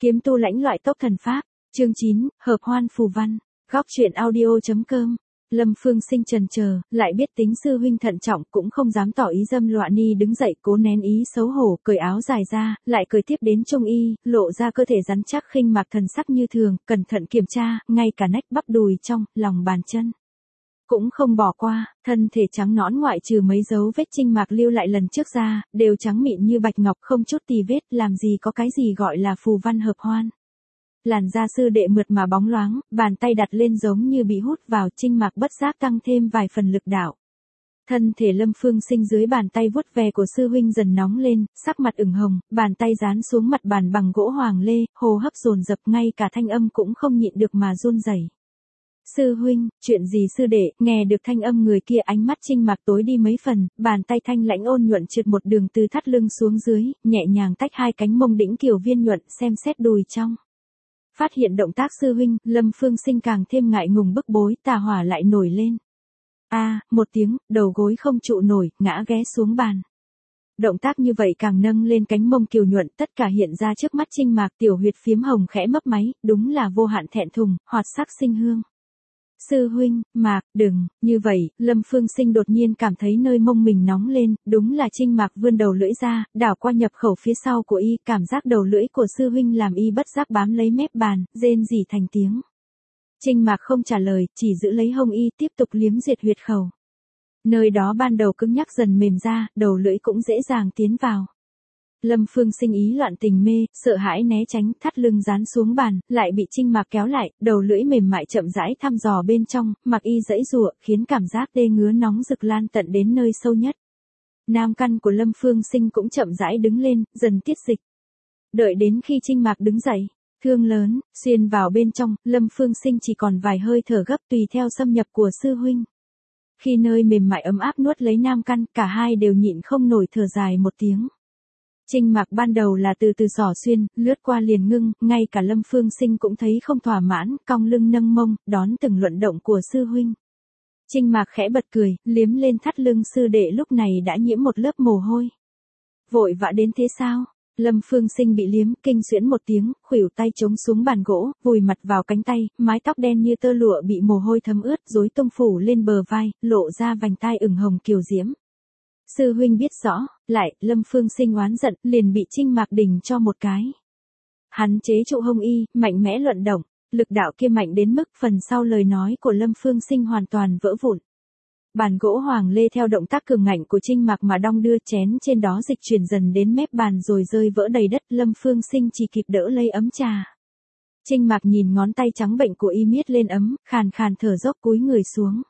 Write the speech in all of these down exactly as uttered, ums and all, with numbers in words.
Kiếm tu lãnh loại tốc thần pháp, chương chín, hợp hoan phù văn, góc truyện audio.com. Lâm Phương Sinh chần chờ, lại biết tính sư huynh thận trọng cũng không dám tỏ ý dâm loạn ni đứng dậy cố nén ý xấu hổ, cởi áo dài ra, lại cởi tiếp đến trung y, lộ ra cơ thể rắn chắc khinh mạc thần sắc như thường, cẩn thận kiểm tra, ngay cả nách bắp đùi trong, lòng bàn chân. Cũng không bỏ qua, thân thể trắng nõn ngoại trừ mấy dấu vết trinh mạc lưu lại lần trước ra, đều trắng mịn như bạch ngọc không chút tì vết, làm gì có cái gì gọi là phù văn hợp hoan. Làn da sư đệ mượt mà bóng loáng, bàn tay đặt lên giống như bị hút vào, trinh mạc bất giác tăng thêm vài phần lực đạo. Thân thể Lâm Phương Sinh dưới bàn tay vuốt ve của sư huynh dần nóng lên, sắc mặt ửng hồng, bàn tay dán xuống mặt bàn bằng gỗ hoàng lê, hô hấp dồn dập, ngay cả thanh âm cũng không nhịn được mà run rẩy. Sư huynh, chuyện gì sư đệ? Nghe được thanh âm người kia, ánh mắt trinh mạc tối đi mấy phần, bàn tay thanh lãnh ôn nhuận trượt một đường từ thắt lưng xuống dưới, nhẹ nhàng tách hai cánh mông đĩnh kiều viên nhuận, xem xét đùi trong. Phát hiện động tác sư huynh, Lâm Phương Sinh càng thêm ngại ngùng bức bối, tà hỏa lại nổi lên. A, à, một tiếng, đầu gối không trụ nổi, ngã ghé xuống bàn. Động tác như vậy càng nâng lên cánh mông kiều nhuận, tất cả hiện ra trước mắt trinh mạc, tiểu huyệt phiếm hồng khẽ mấp máy, đúng là vô hạn thẹn thùng, hoạt sắc sinh hương. Sư huynh, Mạc, đừng, như vậy, Lâm Phương Sinh đột nhiên cảm thấy nơi mông mình nóng lên, đúng là trinh mạc vươn đầu lưỡi ra, đảo qua nhập khẩu phía sau của y, cảm giác đầu lưỡi của sư huynh làm y bất giác bám lấy mép bàn, rên rỉ thành tiếng. Trinh mạc không trả lời, chỉ giữ lấy hông y tiếp tục liếm duyệt huyệt khẩu. Nơi đó ban đầu cứng nhắc dần mềm ra, đầu lưỡi cũng dễ dàng tiến vào. Lâm Phương Sinh ý loạn tình mê, sợ hãi né tránh, thắt lưng dán xuống bàn, lại bị trinh mạc kéo lại, đầu lưỡi mềm mại chậm rãi thăm dò bên trong, mặc y dãy giụa, khiến cảm giác đê ngứa nóng rực lan tận đến nơi sâu nhất. Nam căn của Lâm Phương Sinh cũng chậm rãi đứng lên, dần tiết dịch. Đợi đến khi trinh mạc đứng dậy, thương lớn, xuyên vào bên trong, Lâm Phương Sinh chỉ còn vài hơi thở gấp tùy theo xâm nhập của sư huynh. Khi nơi mềm mại ấm áp nuốt lấy nam căn, cả hai đều nhịn không nổi thở dài một tiếng. Trinh mạc ban đầu là từ từ xỏ xuyên, lướt qua liền ngưng, ngay cả Lâm Phương Sinh cũng thấy không thỏa mãn, cong lưng nâng mông, đón từng luận động của sư huynh. Trinh mạc khẽ bật cười, liếm lên thắt lưng sư đệ lúc này đã nhiễm một lớp mồ hôi. Vội vã đến thế sao? Lâm Phương Sinh bị liếm, kinh xuyễn một tiếng, khuỷu tay chống xuống bàn gỗ, vùi mặt vào cánh tay, mái tóc đen như tơ lụa bị mồ hôi thấm ướt, rối tung phủ lên bờ vai, lộ ra vành tai ửng hồng kiều diễm. Sư huynh biết rõ, lại, Lâm Phương Sinh oán giận, liền bị trinh mạc đình cho một cái. Hắn chế trụ hông y, mạnh mẽ luận động, lực đạo kia mạnh đến mức phần sau lời nói của Lâm Phương Sinh hoàn toàn vỡ vụn. Bàn gỗ hoàng lê theo động tác cường ngạnh của trinh mạc mà đong đưa, chén trên đó dịch chuyển dần đến mép bàn rồi rơi vỡ đầy đất, Lâm Phương Sinh chỉ kịp đỡ lấy ấm trà. Trinh mạc nhìn ngón tay trắng bệnh của y miết lên ấm, khàn khàn thở dốc cúi người xuống.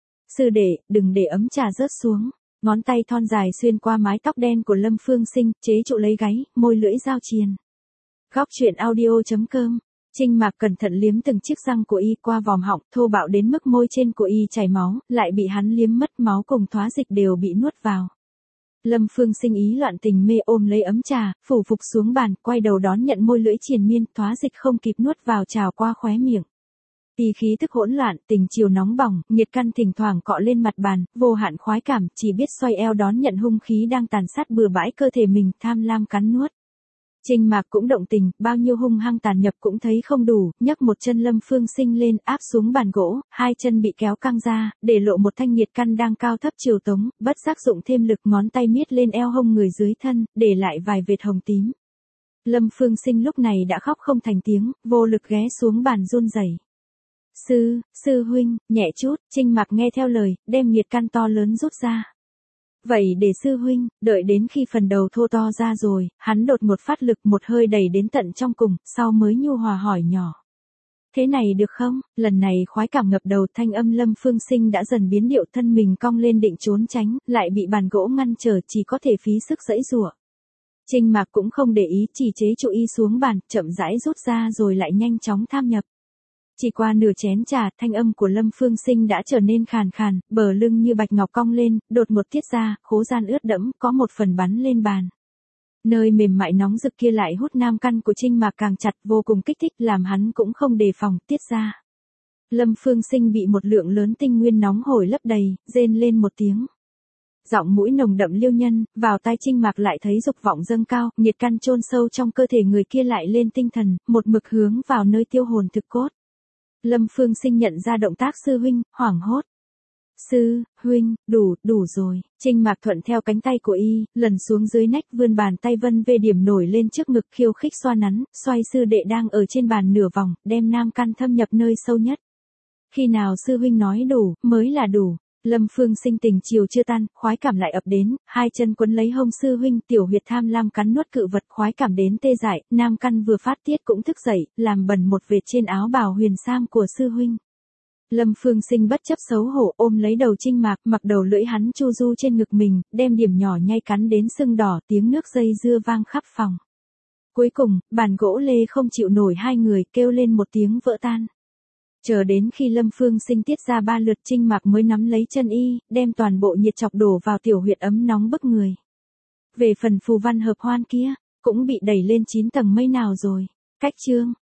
Sư đệ, đừng để ấm trà rớt xuống. Ngón tay thon dài xuyên qua mái tóc đen của Lâm Phương Sinh, chế trụ lấy gáy, môi lưỡi giao triền. Góc truyện audio.com. Trinh mạc cẩn thận liếm từng chiếc răng của y qua vòm họng, thô bạo đến mức môi trên của y chảy máu, lại bị hắn liếm mất, máu cùng thoá dịch đều bị nuốt vào. Lâm Phương Sinh ý loạn tình mê ôm lấy ấm trà, phủ phục xuống bàn, quay đầu đón nhận môi lưỡi triền miên, thoá dịch không kịp nuốt vào trào qua khóe miệng. Tỳ khí tức hỗn loạn, tình chiều nóng bỏng, nhiệt căn thỉnh thoảng cọ lên mặt bàn, vô hạn khoái cảm, chỉ biết xoay eo đón nhận hung khí đang tàn sát bừa bãi cơ thể mình, tham lam cắn nuốt. Trinh mạc cũng động tình, bao nhiêu hung hăng tàn nhập cũng thấy không đủ, nhấc một chân Lâm Phương Sinh lên, áp xuống bàn gỗ, hai chân bị kéo căng ra, để lộ một thanh nhiệt căn đang cao thấp chiều tống, bất giác dụng thêm lực, ngón tay miết lên eo hông người dưới thân, để lại vài vệt hồng tím. Lâm Phương Sinh lúc này đã khóc không thành tiếng, vô lực ghé xuống bàn run rẩy. Sư, sư huynh, nhẹ chút, trinh mạc nghe theo lời, đem nhiệt căn to lớn rút ra. Vậy để sư huynh, đợi đến khi phần đầu thô to ra rồi, hắn đột một phát lực một hơi đẩy đến tận trong cùng, sau mới nhu hòa hỏi nhỏ. Thế này được không? Lần này khoái cảm ngập đầu, thanh âm Lâm Phương Sinh đã dần biến điệu, thân mình cong lên định trốn tránh, lại bị bàn gỗ ngăn trở, chỉ có thể phí sức giãy giụa. Trinh mạc cũng không để ý, chỉ chế trụ y xuống bàn, chậm rãi rút ra rồi lại nhanh chóng tham nhập. Chỉ qua nửa chén trà, thanh âm của Lâm Phương Sinh đã trở nên khàn khàn, bờ lưng như bạch ngọc cong lên, đột một tiết ra, khố gian ướt đẫm, có một phần bắn lên bàn. Nơi mềm mại nóng rực kia lại hút nam căn của trinh mạc càng chặt, vô cùng kích thích, làm hắn cũng không đề phòng, tiết ra. Lâm Phương Sinh bị một lượng lớn tinh nguyên nóng hổi lấp đầy, rên lên một tiếng. giọng mũi nồng đậm liêu nhân, vào tai Trinh Mạc lại thấy dục vọng dâng cao, nhiệt căn chôn sâu trong cơ thể người kia lại lên tinh thần, một mực hướng vào nơi tiêu hồn thực cốt. Lâm Phương Sinh nhận ra động tác sư huynh, hoảng hốt. Sư, huynh, đủ, đủ rồi. Trinh Mạc thuận theo cánh tay của y, lần xuống dưới nách vươn bàn tay vân về điểm nổi lên trước ngực khiêu khích xoa nắn, xoay sư đệ đang ở trên bàn nửa vòng, đem nam căn thâm nhập nơi sâu nhất. Khi nào sư huynh nói đủ, mới là đủ. Lâm Phương Sinh tình chiều chưa tan, khoái cảm lại ập đến, hai chân quấn lấy hông sư huynh, tiểu huyệt tham lam cắn nuốt cự vật, khoái cảm đến tê dại, nam căn vừa phát tiết cũng thức dậy, làm bẩn một vệt trên áo bào huyền sam của sư huynh. Lâm Phương Sinh bất chấp xấu hổ ôm lấy đầu Trinh Mạc, mặc đầu lưỡi hắn chu du trên ngực mình, đem điểm nhỏ nhai cắn đến sưng đỏ, tiếng nước dây dưa vang khắp phòng. Cuối cùng, bàn gỗ lê không chịu nổi hai người, kêu lên một tiếng vỡ tan. Chờ đến khi Lâm Phương Sinh tiết ra ba lượt, Trinh Mạc mới nắm lấy chân y, đem toàn bộ nhiệt chọc đổ vào tiểu huyệt ấm nóng bức người. Về phần phù văn hợp hoan kia, cũng bị đẩy lên chín tầng mây nào rồi. Cách chương